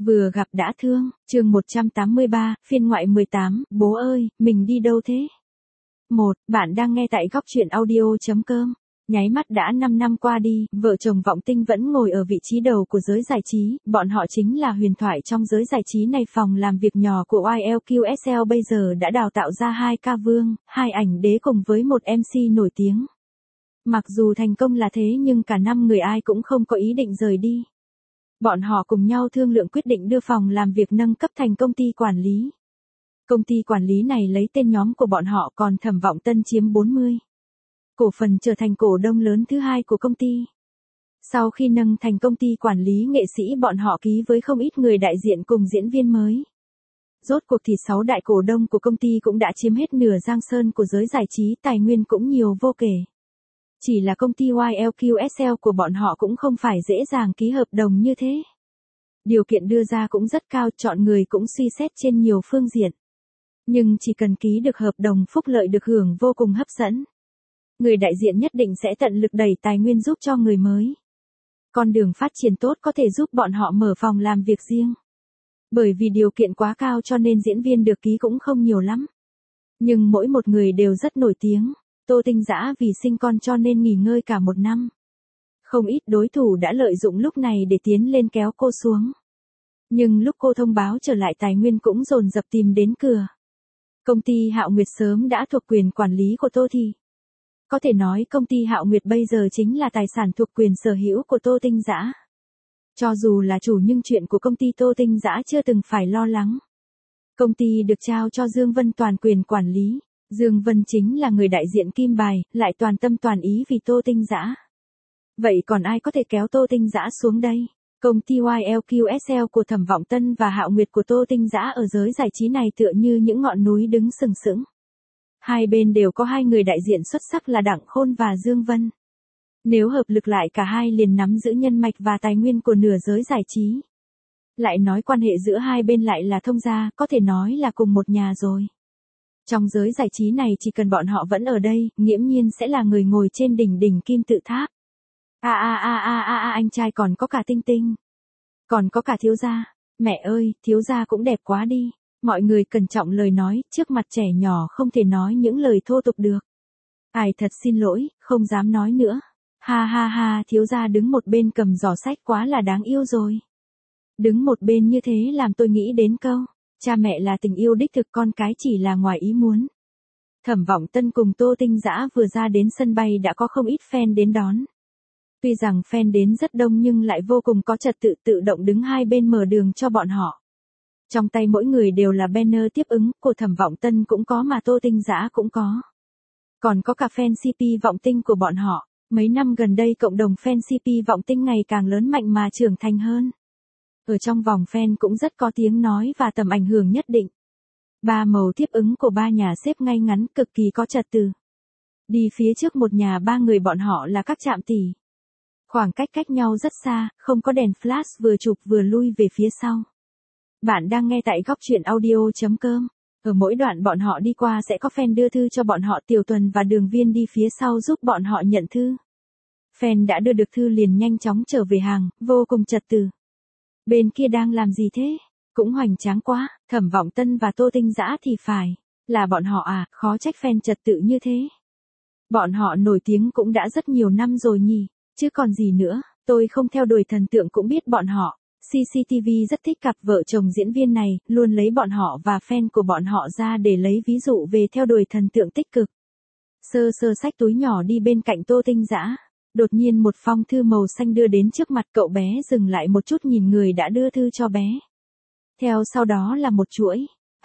Vừa gặp đã thương, chương 183, phiên ngoại 18, bố ơi, mình đi đâu thế? 1. Bạn đang nghe tại góc truyện audio.com. Nháy mắt đã 5 năm qua đi, vợ chồng Vọng Tinh vẫn ngồi ở vị trí đầu của giới giải trí, bọn họ chính là huyền thoại trong giới giải trí này. Phòng làm việc nhỏ của YLQSL bây giờ đã đào tạo ra 2 ca vương, 2 ảnh đế cùng với một MC nổi tiếng. Mặc dù thành công là thế nhưng cả 5 người ai cũng không có ý định rời đi. Bọn họ cùng nhau thương lượng quyết định đưa phòng làm việc nâng cấp thành công ty quản lý. Công ty quản lý này lấy tên nhóm của bọn họ, còn Thẩm Vọng Tân chiếm 40. Cổ phần, trở thành cổ đông lớn thứ 2 của công ty. Sau khi nâng thành công ty quản lý nghệ sĩ, bọn họ ký với không ít người đại diện cùng diễn viên mới. Rốt cuộc thì 6 đại cổ đông của công ty cũng đã chiếm hết nửa giang sơn của giới giải trí, tài nguyên cũng nhiều vô kể. Chỉ là công ty YLQSL của bọn họ cũng không phải dễ dàng ký hợp đồng như thế. Điều kiện đưa ra cũng rất cao, chọn người cũng suy xét trên nhiều phương diện. Nhưng chỉ cần ký được hợp đồng, phúc lợi được hưởng vô cùng hấp dẫn. Người đại diện nhất định sẽ tận lực đẩy tài nguyên giúp cho người mới. Con đường phát triển tốt có thể giúp bọn họ mở phòng làm việc riêng. Bởi vì điều kiện quá cao cho nên diễn viên được ký cũng không nhiều lắm. Nhưng mỗi một người đều rất nổi tiếng. Tô Tinh Dã vì sinh con cho nên nghỉ ngơi cả 1 năm. Không ít đối thủ đã lợi dụng lúc này để tiến lên kéo cô xuống. Nhưng lúc cô thông báo trở lại, tài nguyên cũng dồn dập tìm đến cửa. Công ty Hạo Nguyệt sớm đã thuộc quyền quản lý của Tô Thị. Có thể nói công ty Hạo Nguyệt bây giờ chính là tài sản thuộc quyền sở hữu của Tô Tinh Dã. Cho dù là chủ nhưng chuyện của công ty Tô Tinh Dã chưa từng phải lo lắng. Công ty được trao cho Dương Vân toàn quyền quản lý. Dương Vân chính là người đại diện kim bài, lại toàn tâm toàn ý vì Tô Tinh Dã. Vậy còn ai có thể kéo Tô Tinh Dã xuống đây? Công ty YLQSL của Thẩm Vọng Tân và Hạo Nguyệt của Tô Tinh Dã ở giới giải trí này tựa như những ngọn núi đứng sừng sững. Hai bên đều có 2 người đại diện xuất sắc là Đặng Khôn và Dương Vân. Nếu hợp lực lại, cả hai liền nắm giữ nhân mạch và tài nguyên của nửa giới giải trí. Lại nói quan hệ giữa hai bên lại là thông gia, có thể nói là cùng một nhà rồi. Trong giới giải trí này chỉ cần bọn họ vẫn ở đây, nghiễm nhiên sẽ là người ngồi trên đỉnh kim tự tháp. Anh trai, còn có cả Tinh Tinh. Còn có cả thiếu gia. Mẹ ơi, thiếu gia cũng đẹp quá đi. Mọi người cẩn trọng lời nói, trước mặt trẻ nhỏ không thể nói những lời thô tục được. Ai, thật xin lỗi, không dám nói nữa. Ha, thiếu gia đứng một bên cầm giỏ sách quá là đáng yêu rồi. Đứng một bên như thế làm tôi nghĩ đến câu, cha mẹ là tình yêu đích thực, con cái chỉ là ngoài ý muốn. Thẩm Vọng Tân cùng Tô Tinh Dã vừa ra đến sân bay đã có không ít fan đến đón. Tuy rằng fan đến rất đông nhưng lại vô cùng có trật tự, tự động đứng hai bên mở đường cho bọn họ. Trong tay mỗi người đều là banner tiếp ứng, của Thẩm Vọng Tân cũng có mà Tô Tinh Dã cũng có. Còn có cả fan CP Vọng Tinh của bọn họ. Mấy năm gần đây cộng đồng fan CP Vọng Tinh ngày càng lớn mạnh mà trưởng thành hơn. Ở trong vòng fan cũng rất có tiếng nói và tầm ảnh hưởng nhất định. 3 màu tiếp ứng của 3 nhà xếp ngay ngắn, cực kỳ có trật tự. Đi phía trước một nhà 3 người bọn họ là các trạm tỷ. Khoảng cách nhau rất xa, không có đèn flash, vừa chụp vừa lui về phía sau. Bạn đang nghe tại góc truyện audio.com. Ở mỗi đoạn bọn họ đi qua sẽ có fan đưa thư cho bọn họ, Tiểu Tuần và Đường Viên đi phía sau giúp bọn họ nhận thư. Fan đã đưa được thư liền nhanh chóng trở về hàng, vô cùng trật tự. Bên kia đang làm gì thế? Cũng hoành tráng quá. Thẩm Vọng Tân và Tô Tinh Dã thì phải. Là bọn họ à, khó trách fan trật tự như thế. Bọn họ nổi tiếng cũng đã rất nhiều năm rồi nhỉ, chứ còn gì nữa. Tôi không theo đuổi thần tượng cũng biết bọn họ. CCTV rất thích cặp vợ chồng diễn viên này, luôn lấy bọn họ và fan của bọn họ ra để lấy ví dụ về theo đuổi thần tượng tích cực. Sơ xách túi nhỏ đi bên cạnh Tô Tinh Dã. Đột nhiên một phong thư màu xanh đưa đến trước mặt cậu bé, dừng lại một chút nhìn người đã đưa thư cho bé. Theo sau đó là một chuỗi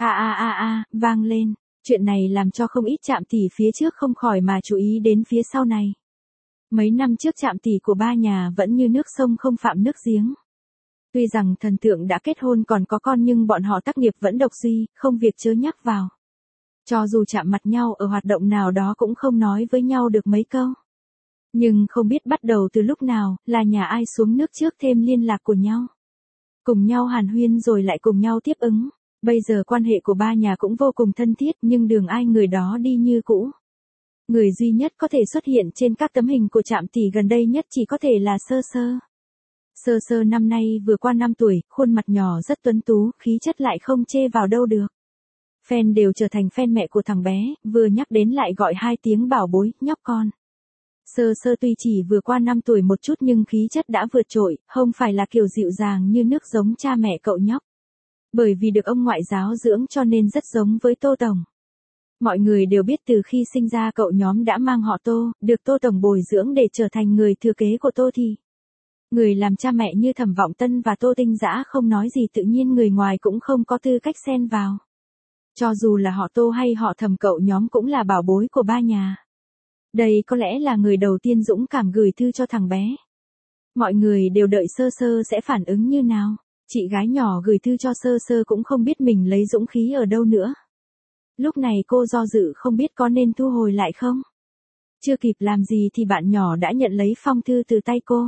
vang lên. Chuyện này làm cho không ít trạm tỷ phía trước không khỏi mà chú ý đến phía sau này. Mấy năm trước trạm tỷ của 3 nhà vẫn như nước sông không phạm nước giếng. Tuy rằng thần tượng đã kết hôn còn có con nhưng bọn họ tác nghiệp vẫn độc suy, không việc chớ nhắc vào. Cho dù chạm mặt nhau ở hoạt động nào đó cũng không nói với nhau được mấy câu. Nhưng không biết bắt đầu từ lúc nào, là nhà ai xuống nước trước thêm liên lạc của nhau. Cùng nhau hàn huyên rồi lại cùng nhau tiếp ứng. Bây giờ quan hệ của 3 nhà cũng vô cùng thân thiết nhưng đường ai người đó đi như cũ. Người duy nhất có thể xuất hiện trên các tấm hình của trạm tỷ gần đây nhất chỉ có thể là Sơ. Sơ sơ năm nay vừa qua 5 tuổi, khuôn mặt nhỏ rất tuấn tú, khí chất lại không chê vào đâu được. Fan đều trở thành fan mẹ của thằng bé, vừa nhắc đến lại gọi 2 tiếng bảo bối, nhóc con. Sơ sơ tuy chỉ vừa qua 5 tuổi một chút nhưng khí chất đã vượt trội, không phải là kiểu dịu dàng như nước giống cha mẹ cậu nhóc. Bởi vì được ông ngoại giáo dưỡng cho nên rất giống với Tô Tổng. Mọi người đều biết từ khi sinh ra cậu nhóm đã mang họ Tô, được Tô Tổng bồi dưỡng để trở thành người thừa kế của Tô Thị. Người làm cha mẹ như Thẩm Vọng Tân và Tô Tinh Dã không nói gì tự nhiên người ngoài cũng không có tư cách xen vào. Cho dù là họ Tô hay họ Thẩm cậu nhóm cũng là bảo bối của ba nhà. Đây có lẽ là người đầu tiên dũng cảm gửi thư cho thằng bé. Mọi người đều đợi Sơ Sơ sẽ phản ứng như nào. Chị gái nhỏ gửi thư cho Sơ Sơ cũng không biết mình lấy dũng khí ở đâu nữa. Lúc này cô do dự không biết có nên thu hồi lại không. Chưa kịp làm gì thì bạn nhỏ đã nhận lấy phong thư từ tay cô.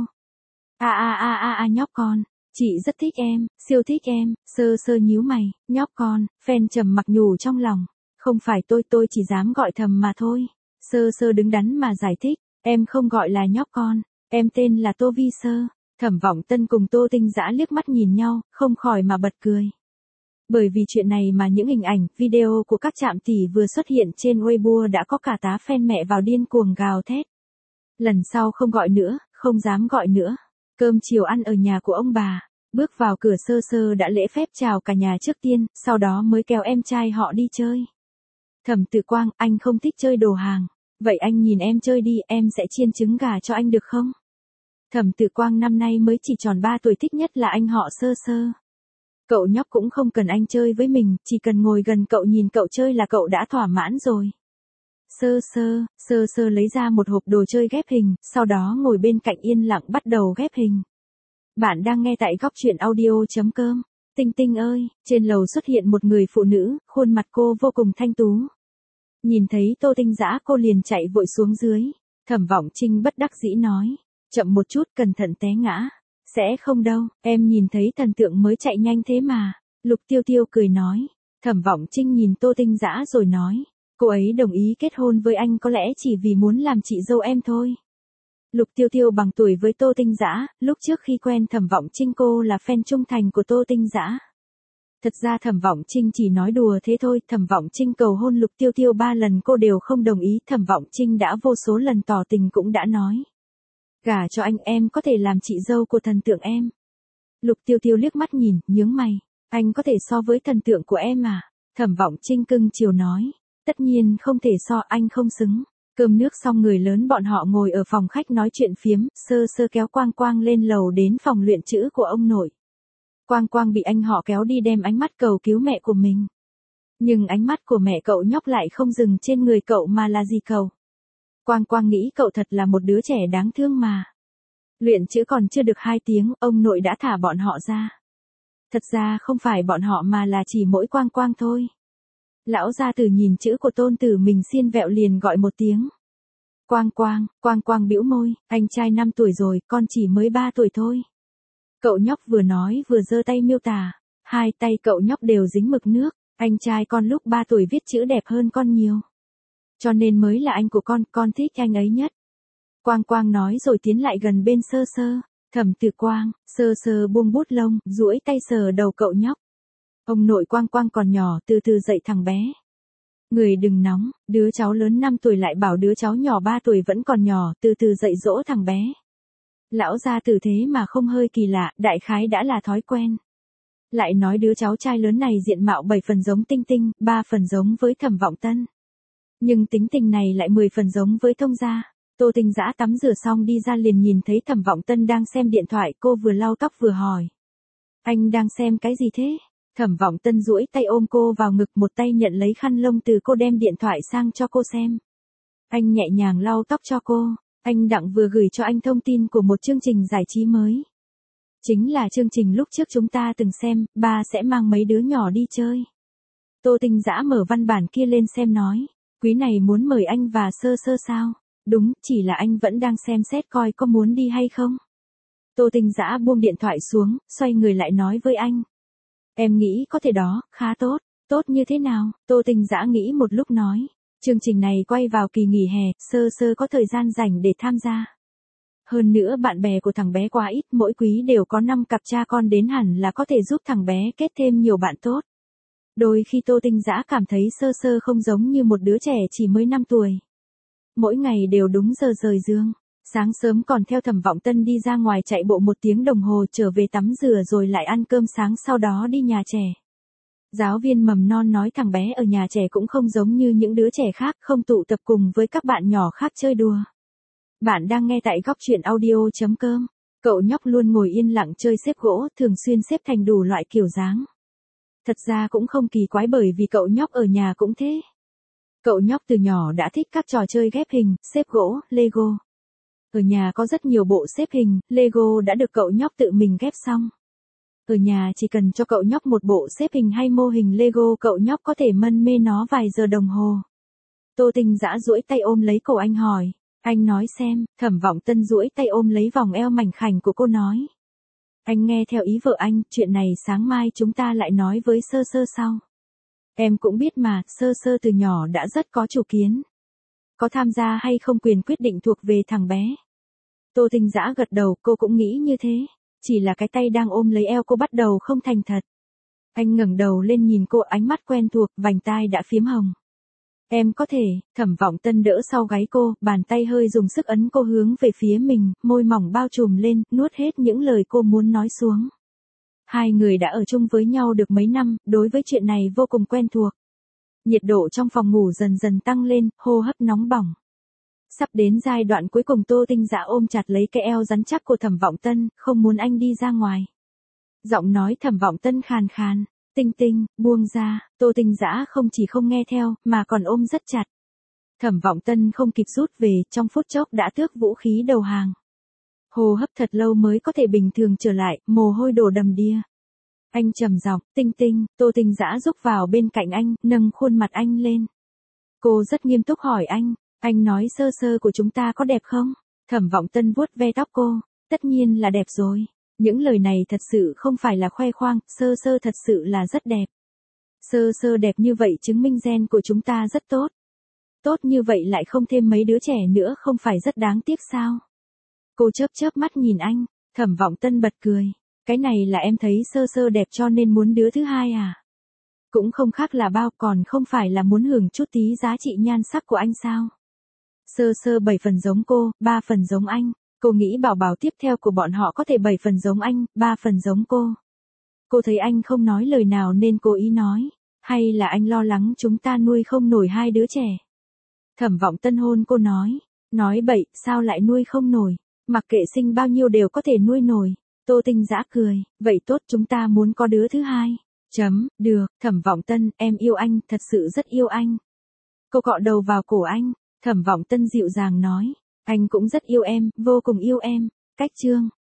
Nhóc con, chị rất thích em, siêu thích em. Sơ Sơ nhíu mày, nhóc con, fan trầm mặc nhủ trong lòng. Không phải tôi chỉ dám gọi thầm mà thôi. Sơ Sơ đứng đắn mà giải thích, em không gọi là nhóc con, em tên là Tô Vi Sơ. Thẩm Vọng Tân cùng Tô Tinh Dã liếc mắt nhìn nhau, không khỏi mà bật cười. Bởi vì chuyện này mà những hình ảnh, video của các trạm tỷ vừa xuất hiện trên Weibo đã có cả tá fan mẹ vào điên cuồng gào thét. Lần sau không gọi nữa, không dám gọi nữa. Cơm chiều ăn ở nhà của ông bà, bước vào cửa Sơ Sơ đã lễ phép chào cả nhà trước tiên, sau đó mới kéo em trai họ đi chơi. Thẩm Tự Quang, anh không thích chơi đồ hàng, vậy anh nhìn em chơi đi, em sẽ chiên trứng gà cho anh được không? Thẩm Tự Quang năm nay mới chỉ tròn 3 tuổi, thích nhất là anh họ Sơ Sơ. Cậu nhóc cũng không cần anh chơi với mình, chỉ cần ngồi gần cậu nhìn cậu chơi là cậu đã thỏa mãn rồi. Sơ Sơ lấy ra một hộp đồ chơi ghép hình, sau đó ngồi bên cạnh yên lặng bắt đầu ghép hình. Bạn đang nghe tại góc truyện audio.com. Tinh Tinh ơi, trên lầu xuất hiện một người phụ nữ, khuôn mặt cô vô cùng thanh tú. Nhìn thấy Tô Tinh Dã cô liền chạy vội xuống dưới. Thẩm Vọng Trinh bất đắc dĩ nói, chậm một chút cẩn thận té ngã. Sẽ không đâu, em nhìn thấy thần tượng mới chạy nhanh thế mà. Lục Tiêu Tiêu cười nói. Thẩm Vọng Trinh nhìn Tô Tinh Dã rồi nói, cô ấy đồng ý kết hôn với anh có lẽ chỉ vì muốn làm chị dâu em thôi. Lục Tiêu Tiêu bằng tuổi với Tô Tinh Dã, lúc trước khi quen Thẩm Vọng Trinh cô là fan trung thành của Tô Tinh Dã. Thật ra Thẩm Vọng Trinh chỉ nói đùa thế thôi, Thẩm Vọng Trinh cầu hôn Lục Tiêu Tiêu 3 lần cô đều không đồng ý, Thẩm Vọng Trinh đã vô số lần tỏ tình cũng đã nói. Gả cho anh em có thể làm chị dâu của thần tượng em. Lục Tiêu Tiêu liếc mắt nhìn, nhướng mày, anh có thể so với thần tượng của em à? Thẩm Vọng Trinh cưng chiều nói, tất nhiên không thể so, anh không xứng. Cơm nước xong người lớn bọn họ ngồi ở phòng khách nói chuyện phiếm, Sơ Sơ kéo Quang Quang lên lầu đến phòng luyện chữ của ông nội. Quang Quang bị anh họ kéo đi đem ánh mắt cầu cứu mẹ của mình. Nhưng ánh mắt của mẹ cậu nhóc lại không dừng trên người cậu mà là gì cậu. Quang Quang nghĩ cậu thật là một đứa trẻ đáng thương mà. Luyện chữ còn chưa được 2 tiếng, ông nội đã thả bọn họ ra. Thật ra không phải bọn họ mà là chỉ mỗi Quang Quang thôi. Lão gia tử nhìn chữ của tôn tử mình xiên vẹo liền gọi một tiếng. Quang Quang bĩu môi, anh trai 5 tuổi rồi, con chỉ mới 3 tuổi thôi. Cậu nhóc vừa nói vừa giơ tay miêu tả, 2 tay cậu nhóc đều dính mực nước, anh trai con lúc 3 tuổi viết chữ đẹp hơn con nhiều. Cho nên mới là anh của con thích anh ấy nhất. Quang Quang nói rồi tiến lại gần bên Sơ Sơ. Thẩm Tự Quang, Sơ Sơ buông bút lông, duỗi tay sờ đầu cậu nhóc. Ông nội Quang Quang còn nhỏ, từ từ dạy thằng bé. Người đừng nóng, đứa cháu lớn 5 tuổi lại bảo đứa cháu nhỏ 3 tuổi vẫn còn nhỏ, từ từ dạy dỗ thằng bé. Lão gia tử thế mà không hơi kỳ lạ, đại khái đã là thói quen. Lại nói đứa cháu trai lớn này diện mạo 7 phần giống Tinh Tinh, 3 phần giống với Thẩm Vọng Tân. Nhưng tính tình này lại 10 phần giống với Thông gia. Tô Tinh Dã tắm rửa xong đi ra liền nhìn thấy Thẩm Vọng Tân đang xem điện thoại, cô vừa lau tóc vừa hỏi. Anh đang xem cái gì thế? Thẩm Vọng Tân duỗi tay ôm cô vào ngực, một tay nhận lấy khăn lông từ cô đem điện thoại sang cho cô xem. Anh nhẹ nhàng lau tóc cho cô, anh Đặng vừa gửi cho anh thông tin của một chương trình giải trí mới. Chính là chương trình lúc trước chúng ta từng xem, ba sẽ mang mấy đứa nhỏ đi chơi. Tô Tinh Dã mở văn bản kia lên xem nói, quý này muốn mời anh và Sơ Sơ sao? Đúng, chỉ là anh vẫn đang xem xét coi có muốn đi hay không. Tô Tinh Dã buông điện thoại xuống, xoay người lại nói với anh. Em nghĩ có thể đó, khá tốt. Tốt như thế nào? Tô Tinh Dã nghĩ một lúc nói. Chương trình này quay vào kỳ nghỉ hè, Sơ Sơ có thời gian rảnh để tham gia. Hơn nữa bạn bè của thằng bé quá ít, mỗi quý đều có 5 cặp cha con đến hẳn là có thể giúp thằng bé kết thêm nhiều bạn tốt. Đôi khi Tô Tinh Dã cảm thấy Sơ Sơ không giống như một đứa trẻ chỉ mới 5 tuổi. Mỗi ngày đều đúng giờ rời giường. Sáng sớm còn theo Thẩm Vọng Tân đi ra ngoài chạy bộ 1 tiếng đồng hồ trở về tắm rửa rồi lại ăn cơm sáng sau đó đi nhà trẻ. Giáo viên mầm non nói thằng bé ở nhà trẻ cũng không giống như những đứa trẻ khác, không tụ tập cùng với các bạn nhỏ khác chơi đùa. Bạn đang nghe tại góc chuyện audio.com. Cậu nhóc luôn ngồi yên lặng chơi xếp gỗ, thường xuyên xếp thành đủ loại kiểu dáng. Thật ra cũng không kỳ quái bởi vì cậu nhóc ở nhà cũng thế. Cậu nhóc từ nhỏ đã thích các trò chơi ghép hình, xếp gỗ, Lego. Ở nhà có rất nhiều bộ xếp hình, Lego đã được cậu nhóc tự mình ghép xong. Ở nhà chỉ cần cho cậu nhóc một bộ xếp hình hay mô hình Lego, cậu nhóc có thể mân mê nó vài giờ đồng hồ. Tô Tinh Dã duỗi tay ôm lấy cổ anh hỏi. Anh nói xem. Thẩm Vọng Tân duỗi tay ôm lấy vòng eo mảnh khảnh của cô nói. Anh nghe theo ý vợ anh, chuyện này sáng mai chúng ta lại nói với Sơ Sơ sau. Em cũng biết mà, Sơ Sơ từ nhỏ đã rất có chủ kiến. Có tham gia hay không quyền quyết định thuộc về thằng bé. Tô Tinh Dã gật đầu, cô cũng nghĩ như thế. Chỉ là cái tay đang ôm lấy eo cô bắt đầu không thành thật. Anh ngẩng đầu lên nhìn cô, ánh mắt quen thuộc, vành tai đã phiếm hồng. Em có thể. Thẩm Vọng Tân đỡ sau gáy cô, bàn tay hơi dùng sức ấn cô hướng về phía mình, môi mỏng bao trùm lên, nuốt hết những lời cô muốn nói xuống. Hai người đã ở chung với nhau được mấy năm, đối với chuyện này vô cùng quen thuộc. Nhiệt độ trong phòng ngủ dần dần tăng lên, hô hấp nóng bỏng. Sắp đến giai đoạn cuối cùng, Tô Tinh Dã ôm chặt lấy cái eo rắn chắc của Thẩm Vọng Tân, không muốn anh đi ra ngoài. Giọng nói Thẩm Vọng Tân khàn khàn. Tinh Tinh, buông ra. Tô Tinh Dã không chỉ không nghe theo, mà còn ôm rất chặt. Thẩm Vọng Tân không kịp rút về, trong phút chốc đã tước vũ khí đầu hàng. Hô hấp thật lâu mới có thể bình thường trở lại, mồ hôi đổ đầm đìa. Anh trầm giọng, Tinh Tinh. Tô Tinh Dã rúc vào bên cạnh anh, nâng khuôn mặt anh lên. Cô rất nghiêm túc hỏi anh nói Sơ Sơ của chúng ta có đẹp không? Thẩm Vọng Tân vuốt ve tóc cô, tất nhiên là đẹp rồi. Những lời này thật sự không phải là khoe khoang, Sơ Sơ thật sự là rất đẹp. Sơ Sơ đẹp như vậy chứng minh gen của chúng ta rất tốt. Tốt như vậy lại không thêm mấy đứa trẻ nữa, không phải rất đáng tiếc sao? Cô chớp chớp mắt nhìn anh. Thẩm Vọng Tân bật cười. Cái này là em thấy Sơ Sơ đẹp cho nên muốn đứa thứ hai à? Cũng không khác là bao, còn không phải là muốn hưởng chút tí giá trị nhan sắc của anh sao? Sơ Sơ 7 phần giống cô, 3 phần giống anh. Cô nghĩ bảo bảo tiếp theo của bọn họ có thể 7 phần giống anh, 3 phần giống cô. Cô thấy anh không nói lời nào nên cố ý nói. Hay là anh lo lắng chúng ta nuôi không nổi hai đứa trẻ? Thẩm Vọng Tân hôn cô nói. Nói bậy, sao lại nuôi không nổi? Mặc kệ sinh bao nhiêu đều có thể nuôi nổi. Tô Tinh Dã cười. Vậy tốt, chúng ta muốn có đứa thứ hai. Được. Thẩm Vọng Tân, em yêu anh, thật sự rất yêu anh. Cô cọ đầu vào cổ anh. Thẩm Vọng Tân dịu dàng nói. Anh cũng rất yêu em, vô cùng yêu em. Cách chương.